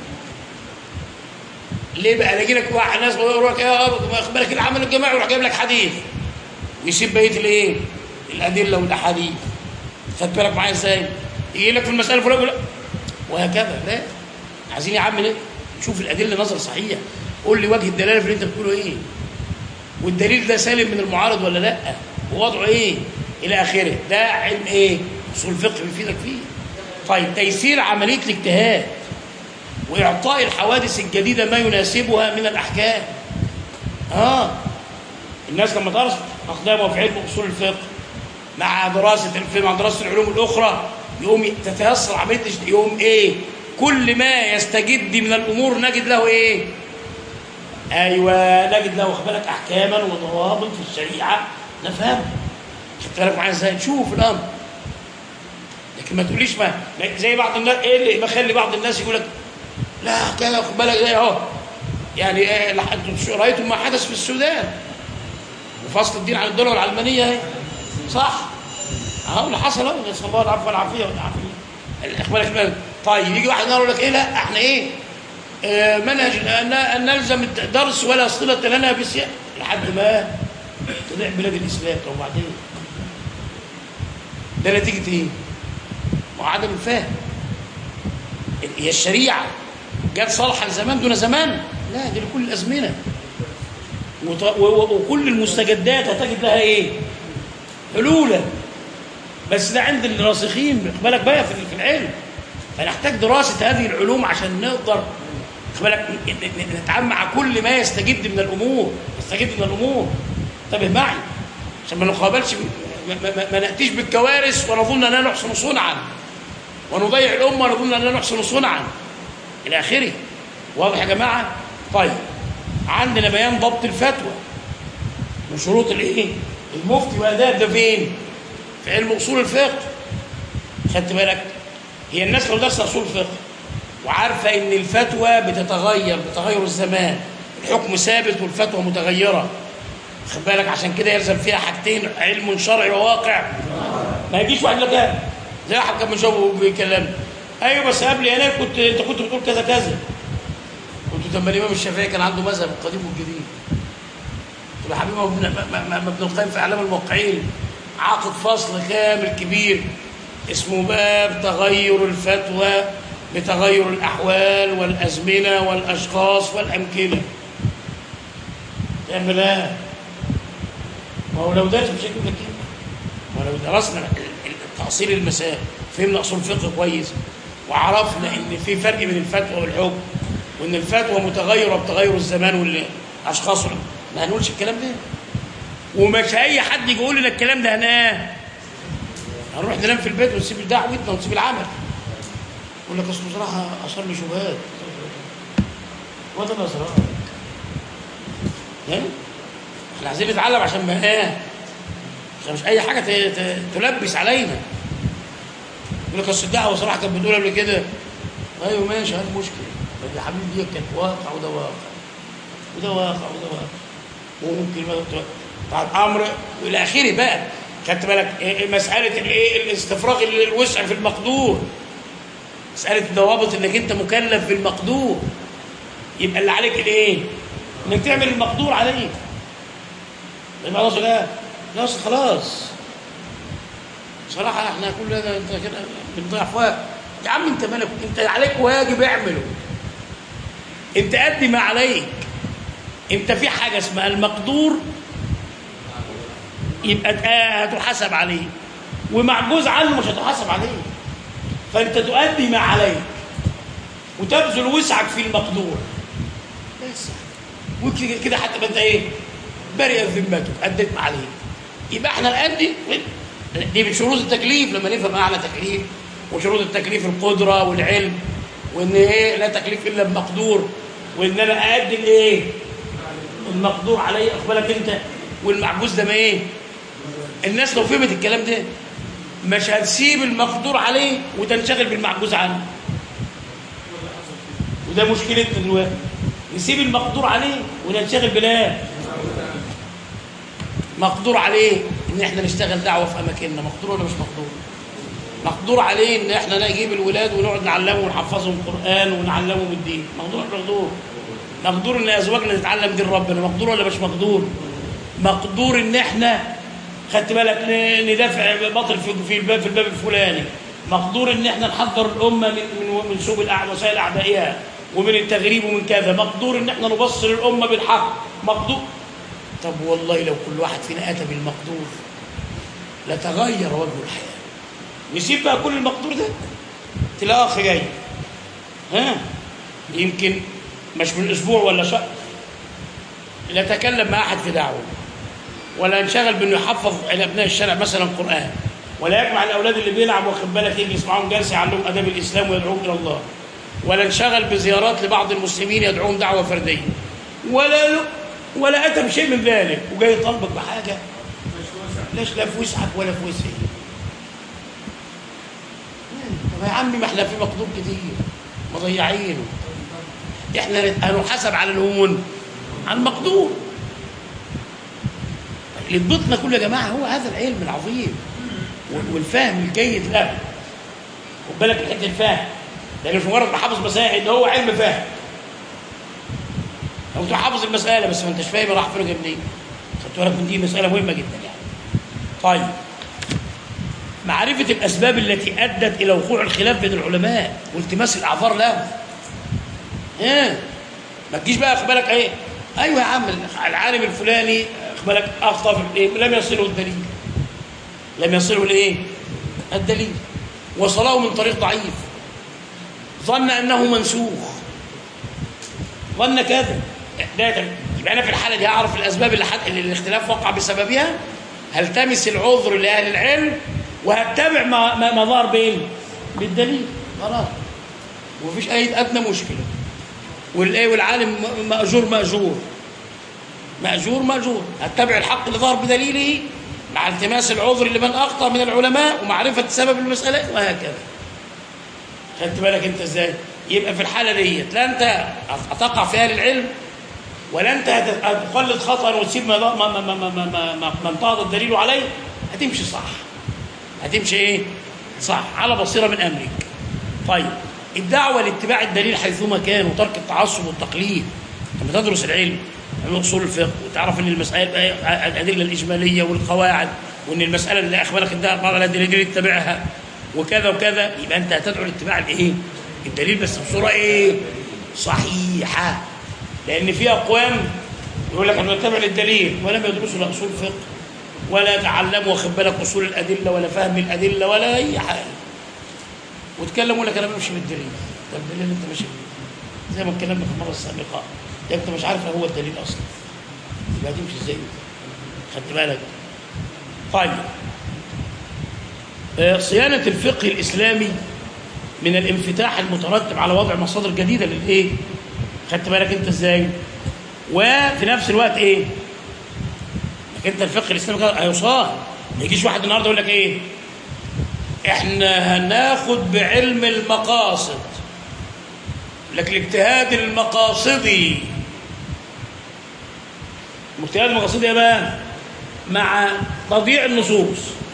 ليه بقى؟ انا اجي لك واحد ناس يقول لك واخد بالك العمل الجماعي ويروح جايب لك حديث ويسيب بقيه الادله والاحاديث. خدت بالك معايا ازاي؟ يجي لك في المساله الفلانيه وهكذا. لا عايزين يا عم شوف الادله نظر صحيح. قول لي وجه الدلاله في اللي انت بتقوله والدليل ده سالم من المعارض ولا لا ووضعه الى اخره. ده علم اصول الفقه بيفيدك فيه. طيب تيسير عمليه الاجتهاد واعطاء الحوادث الجديده ما يناسبها من الاحكام. الناس لما درس اقدامه في علم اصول الفقه مع دراسه العلوم الاخرى يقوم تتيسر عمليه يقوم كل ما يستجد من الامور نجد له نجد له واخد بالك احكاما وضوابط في الشريعه نفهم. خدت بالك معايا ازاي؟ نشوف الامر. لكن ما تقوليش ما زي بعض الناس اللي بخلي بعض الناس يقول لك لا كده واخد بالك زي يعني رايتم ما حدث في السودان وفصل الدين عن الدوله العلمانيه صح؟ اللي حصل نسال الله العفو والعافيه والعافيه. طيب يجي واحد يقول لك لا احنا منهج ان نلزم الدرس ولا صله لنا بسياق لحد ما تضيع بلاد الاسلام. طب وبعدين ده نتيجه وعدم الفهم. هي الشريعه جت صالحه لزمان دون زمان؟ لا دي لكل الازمنه وكل المستجدات هتجد لها حلولا. بس ده عند الراسخين بالك بقى في العلم. فنحتاج دراسه هذه العلوم عشان نقدر نتعامل مع كل ما يستجد من الامور. انتبه معي عشان ما نقابلش ما ناتيش بالكوارث ونظن اننا نحسن صنعا ونضيع الامه ونظن اننا نحسن صنعا الى اخره. واضح يا جماعه؟ طيب عندنا بيان ضبط الفتوى وشروط المفتي واداب. ده فين؟ في علم اصول الفقه. خدت بالك؟ هي الناس لو درست اصول الفقه وعارفه ان الفتوى بتتغير بتغير الزمان. الحكم ثابت والفتوى متغيره. خد بالك؟ عشان كده يلزم فيها حاجتين علم شرعي وواقع. ما يجيش واحد لك زي واحد كان مشوه بيكلمني، ايوه بس قبل انا انت كنت بتقول كذا كذا. قلت طب ما الامام الشافعي كان عنده مذهب القديم والجديد. قلت له يا حبيبي ابن القيم في اعلام الموقعين عقد فصل كامل كبير اسمه باب تغير الفتوى بتغير الاحوال والازمنه والاشخاص والامكنه. تعمل ايه؟ ما هو لو درس مش هيجيب لك كده. ما هو لو درسنا تأصيل المسائل، فهمنا اصول فقه كويس، وعرفنا ان في فرق بين الفتوى والحكم، وان الفتوى متغيره بتغير الزمان والاشخاص، ما هنقولش الكلام ده. ومش اي حد يقول لنا الكلام ده هنروح ننام في البيت ونسيب دعوتنا ونسيب العمل. يقول لك اصل بصراحه اثار لي شبهات. وده الاسرار. احنا عايزين نتعلم عشان ما عشان مش اي حاجه تلبس علينا. يقول لك اصل الدعوه صراحه كانت بتقول قبل كده. ايوه ماشي، هات مشكله. يا حبيبي دي كانت واقع وده واقع وده واقع وده واقع، وممكن بعد امر والى اخره. بقى خدت بالك مساله الاستفراغ الوسع في المقدور، مساله ضوابط انك انت مكلف بالمقدور. يبقى اللي عليك انك تعمل المقدور عليك. يبقى خلاص خلاص صراحه احنا كل ده انت كده بنضيع في وقت. يا عم انت مالك، انت عليك واجب اعمله، انت قد ما عليك. انت في حاجه اسمها المقدور يبقى هتحاسب عليه، ومعجوز عنه مش هتحاسب عليه. فانت تؤدي ما عليك وتبذل وسعك في المقدور بس، وكده حتى انت برئ ذمتك، اديت ما عليك. يبقى احنا نأدي دي من شروط التكليف. لما نفهم معنى تكليف، وشروط التكليف القدره والعلم، وان لا تكليف الا بمقدور، وان انا اادي المقدور عليه. اخبالك انت والمعجوز ده ما الناس لو فهمت الكلام ده مش هتسيب المقدور عليه وتنشغل بالمعجوز عنه. وده مشكلتنا دلوقتي، نسيب المقدور عليه وننشغل مقدور عليه ان احنا نشتغل دعوه في اماكننا. مقدور ولا مش مقدور؟ مقدور عليه ان احنا نجيب الولاد ونقعد نعلمهم ونحفظهم القران ونعلمهم الدين. مقدور ولا مقدور؟ مقدور ان ازواجنا تتعلم دين ربنا. مقدور ولا مش مقدور؟ مقدور ان احنا خدت بالك ندافع باطل في الباب الفلاني. مقدور ان احنا نحضر الامه من سوء وسائل اعدائها ومن التغريب ومن كذا. مقدور ان احنا نبصر الامه بالحق. مقدور. طب والله لو كل واحد فينا اتى بالمقدور لتغير وجه الحياه. نسيب بقى كل المقدور ده، تلاقي اخ جاي يمكن مش من اسبوع ولا شهر لا تكلم مع احد في دعوه، ولا انشغل بانه يحفظ على ابناء الشارع مثلا قران، ولا يجمع الاولاد اللي بيلعب واخد بالك يجي يسمعهم جلسه يعلمهم اداب الاسلام ويدعوهم الى الله، ولا انشغل بزيارات لبعض المسلمين يدعوهم دعوه فرديه، ولا اتى بشيء من ذلك، وجاي يطالبك بحاجه ليش لا في وسعك ولا في وسعي. طب يا عمي ما احنا في مقدور كتير مضيعينه. احنا هنحاسب على الهون عن المقدور. اللي ضبطنا كله يا جماعه هو هذا العلم العظيم والفهم الجيد له. خد بالك من حته الفهم، لان مش مجرد حافظ مسائل، ده هو علم فهم. لو انت حافظ المساله بس ما انتش فاهم راح فين منين، خدت بالك من دي مساله مهمه جدا يعني. طيب، معرفه الاسباب التي ادت الى وقوع الخلاف بين العلماء والتماس الاعذار له. ما تجيش بقى خد بالك ايوه يا عم العالم الفلاني خد بالك اخطا في لم يصله الدليل. لم يصله الدليل، وصله من طريق ضعيف، ظن انه منسوخ، ظن كذا. يبقى انا في الحاله دي اعرف الاسباب اللي الاختلاف وقع بسببها، هلتمس العذر لاهل العلم وهتبع ما ظهر بالدليل. خلاص ومفيش اي ادنى مشكله. والعالم ماجور. هتبع الحق اللي ظهر بدليله مع التماس العذر لمن اخطا من العلماء ومعرفه سبب المساله وهكذا. خدت بالك انت ازاي؟ يبقى في الحاله ديت لا انت هتقع في اهل العلم ولا انت هتقلد خطا وتسيب ما انتهض الدليل عليه. هتمشي صح، صح، على بصيرة من أمرك. طيب الدعوة لاتباع الدليل حيثما كان وترك التعصب والتقليد. لما تدرس العلم من أصول الفقه وتعرف أن المسائل الأدلة الإجمالية والقواعد، وأن المسألة اللي أخبرك بعض الأدلة تتبعها وكذا وكذا، يبقى أنت هتدعو لاتباع الإيه؟ الدليل، بس بصورة إيه؟ صحيحة. لأن في أقوام يقول لك أنا بتبع الدليل ولم يدرسوا لا أصول فقه ولا يتعلموا واخد بالك أصول الأدلة ولا فهم الأدلة ولا أي حاجة، وتكلم يقول لك أنا بمشي بالدليل. طب الدليل اللي أنت ماشي بيه زي ما اتكلمنا في المرة السابقة، أنت مش عارف هو الدليل أصلا، يبقى هتمشي إزاي؟ خدت بالك؟ طيب صيانة الفقه الإسلامي من الانفتاح المترتب على وضع مصادر جديدة للإيه؟ خدت بالك أنت إزاي؟ وفي نفس الوقت إيه؟ أنت الفقه الإسلامي هيصان. ما يجيش واحد النهارده يقول لك إيه؟ إحنا هناخد بعلم المقاصد، لك الاجتهاد المقاصدي. الاجتهاد المقاصدي يا بقى مع تضييع النصوص،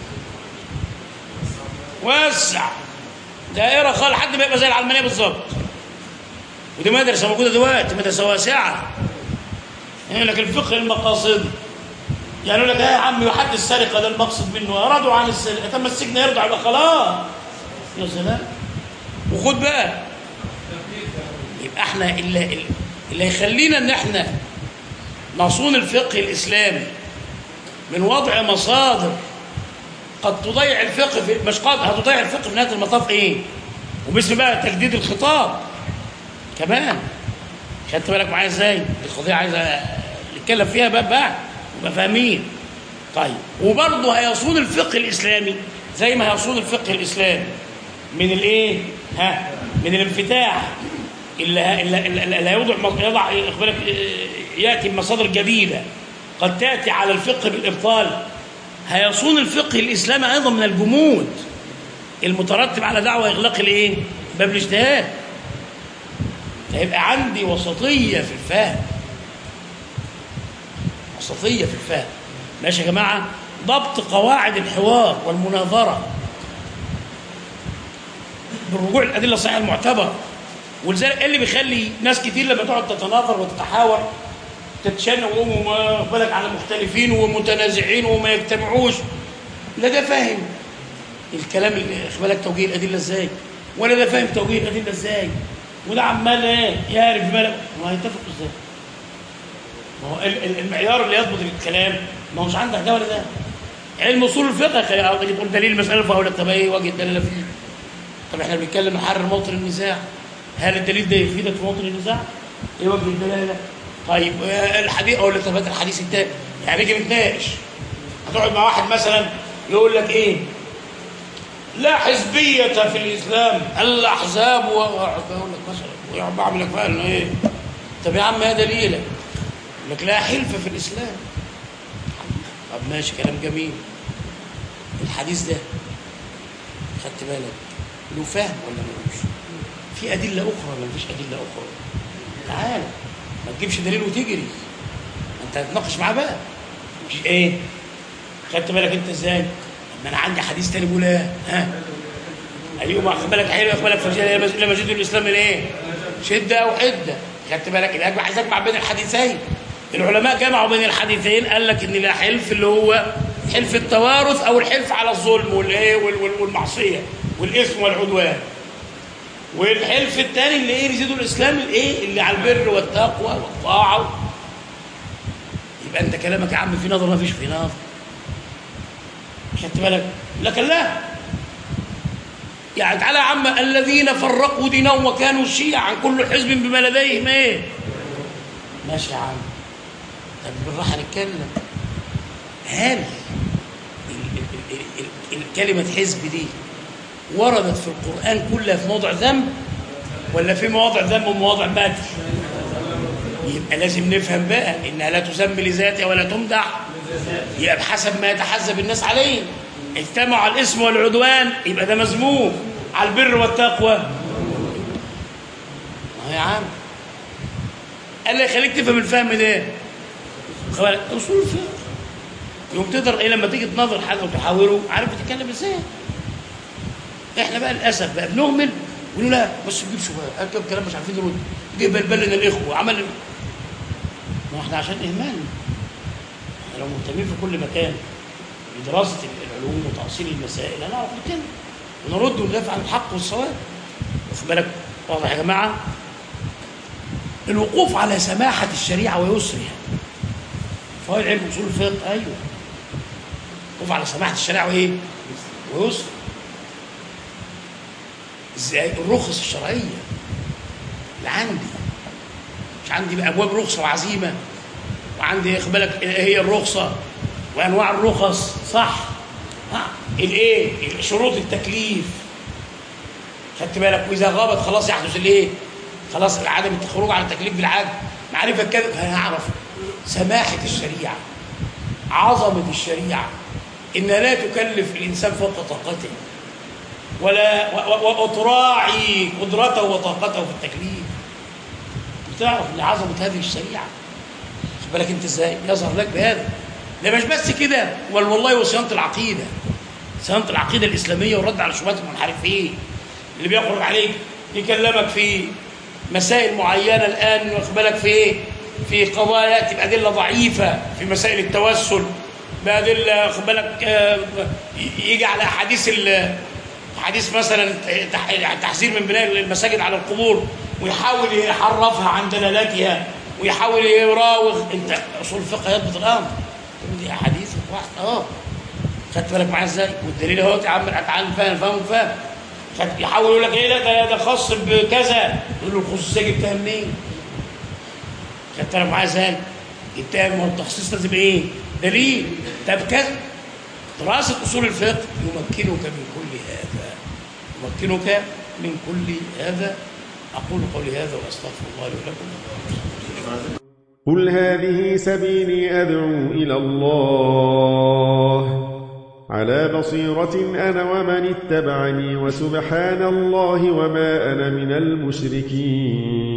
وسع دائرة خالص لحد ما يبقى زي العلمانية بالظبط. ودي مدرسة موجودة دلوقتي، مدرسة واسعة. يقول لك الفقه المقاصدي، يعني يقول لك يا عم يحد السرقة ده المقصد منه، أرادوا عن السرقة، تم السجن يرضع يبقى خلاص. يا سلام. وخد بقى، يبقى احنا اللي يخلينا ان احنا نصون الفقه الإسلامي من وضع مصادر قد تضيع الفقه مش قد هتضيع الفقه في نهاية المطاف ايه؟ وباسم بقى تجديد الخطاب كمان. خدت بالك معايا ازاي؟ القضية عايزة نتكلم فيها بقى نبقى فاهمين. طيب وبرضه هيصون الفقه الإسلامي زي ما هيصون الفقه الإسلامي من الايه؟ من الانفتاح اللي يضع ياتي بمصادر جديدة قد تاتي على الفقه بالإبطال. هيصون الفقه الإسلامي أيضا من الجمود المترتب على دعوة إغلاق الإيه؟ باب الاجتهاد. فيبقى عندي وسطية في الفهم، وسطية في الفهم. ماشي يا جماعة؟ ضبط قواعد الحوار والمناظرة بالرجوع للأدلة الصحيحة المعتبرة. ولذلك اللي بيخلي ناس كتير لما تقعد تتناظر وتتحاور تتشنع ويقوموا بالك على مختلفين ومتنازعين وما يجتمعوش، لا ده فاهم الكلام اللي بالك توجيه الادله ازاي، ولا ده فاهم توجيه الادله ازاي، وده عمال ايه يعرف بالك، ما هيتفقوا ازاي؟ ما هو المعيار اللي يضبط الكلام ما هوش عندك ده ولا ده. علم اصول الفقه تيجي تقول دليل المساله فاقول لك طب ايه وجه الدلاله فيه؟ طب احنا بنتكلم نحرر موطن النزاع، هل الدليل ده يفيدك في موطن النزاع؟ ايه وجه الدلاله؟ طيب الحديث او الثبات الحديث التاني يعني نيجي نتناقش، هتقعد مع واحد مثلا يقول لك ايه؟ لا حزبيه في الاسلام، الاحزاب يقول لك مثلا ويقعد بعمل لك فعلا ايه؟ طب يا عم ما دليلك؟ يقول لك لا حلف في الاسلام. طب ماشي كلام جميل. الحديث ده خدت بالك له فهم ولا ملوش؟ في ادله اخرى ولا مفيش ادله اخرى؟ تعال ما تجيبش دليل وتجري، انت هتناقش معاه بقى مش ايه؟ خدت بالك انت ازاي؟ ما انا عندي حديث تاني بيقول ايه؟ ايوه واخد بالك حلو واخد بالك لما جد الاسلام الايه؟ شده او حده. خدت بالك الاجمع عايز اجمع بين الحديثين. العلماء جمعوا بين الحديثين، قال لك ان لا حلف اللي هو حلف التوارث او الحلف على الظلم والايه والمعصيه والاثم والعدوان، والحلف الثاني اللي ايه يزيدوا الاسلام الايه اللي على البر والتقوى والطاعه. يبقى انت كلامك يا عم في نظر ما فيش في نظر. خدت بالك؟ لكن لا يعني تعالى يا عم الذين فرقوا دينهم وكانوا شيعا كل حزب بما لديهم ايه؟ ماشي يا عم. طب بالراحه نتكلم. هل الكلمه حزب دي وردت في القرآن كلها في موضع ذنب ولا في مواضع ذنب ومواضع مدح؟ يبقى لازم نفهم بقى انها لا تسمي لذاتها ولا تمدح، يبقى بحسب ما يتحزب الناس عليه. اجتمعوا على الاسم والعدوان يبقى ده مذموم، على البر والتقوى يا عم. قال لي يخليك تفهم الفهم ده اصول الفقه. يوم تقدر ايه لما تيجي تناظر حد وتحاوره عارف تتكلم ازاي. احنا بقى للاسف بقى بنهمل ونقول لا بس نجيب شبهات، قال كم كلام مش عارفين نرد، جه بلبل لنا الاخوه عمل. ما احنا عشان اهمال، احنا لو مهتمين في كل مكان بدراسه العلوم وتاصيل المسائل هنعرف نتكلم ونرد وندافع عن الحق والصواب. واخد بالك؟ واضح يا جماعه؟ الوقوف على سماحه الشريعه ويسرها. فوائد علم اصول الفقه، ايوه. الوقوف على سماحه الشريعه وايه؟ ويسر. ازاي؟ الرخص الشرعيه اللي عندي، مش عندي بقى ابواب رخصه وعزيمه، وعندي خد بالك هي الرخصه وانواع الرخص، صح؟ الايه؟ شروط التكليف، خدت بالك؟ واذا غابت خلاص يحدث الايه؟ خلاص عدم الخروج عن التكليف بالعدل، معرفه كذا، هنعرف سماحه الشريعه، عظمه الشريعه، ان لا تكلف الانسان فوق طاقته وتراعي قدرته وطاقته في التكليف. بتعرف لعظمه هذه الشريعه. خد بالك انت ازاي؟ يظهر لك بهذا. ده مش بس كده، والله وصيانه العقيده، صيانه العقيده الاسلاميه والرد على شبهات المنحرفين اللي بيخرج عليك يكلمك في مسائل معينه الان، واخد بالك في ايه؟ في قضايا ياتي بادله ضعيفه في مسائل التوسل، بادله خد بالك يجي على حديث مثلا تحذير من بناء المساجد على القبور ويحاول يحرفها عن دلالاتها ويحاول يراوغ. انت اصول الفقه يضبط الامر، دي احاديث واحد خدت بالك معايا ازاي؟ والدليل اهو تعال فاهم يحاول يقول لك ايه ده خاص بكذا، يقول له الخصوصيه جبتها منين؟ خدت بالك معايا ازاي؟ جبتها من التخصيص لازم ايه؟ دليل. طب كذا. دراسه اصول الفقه يمكنك من كل هذا. اقول قولي هذا واستغفر الله لي ولكم. قل هذه سبيلي أدعو إلى الله على بصيرة أنا ومن اتبعني وسبحان الله وما أنا من المشركين.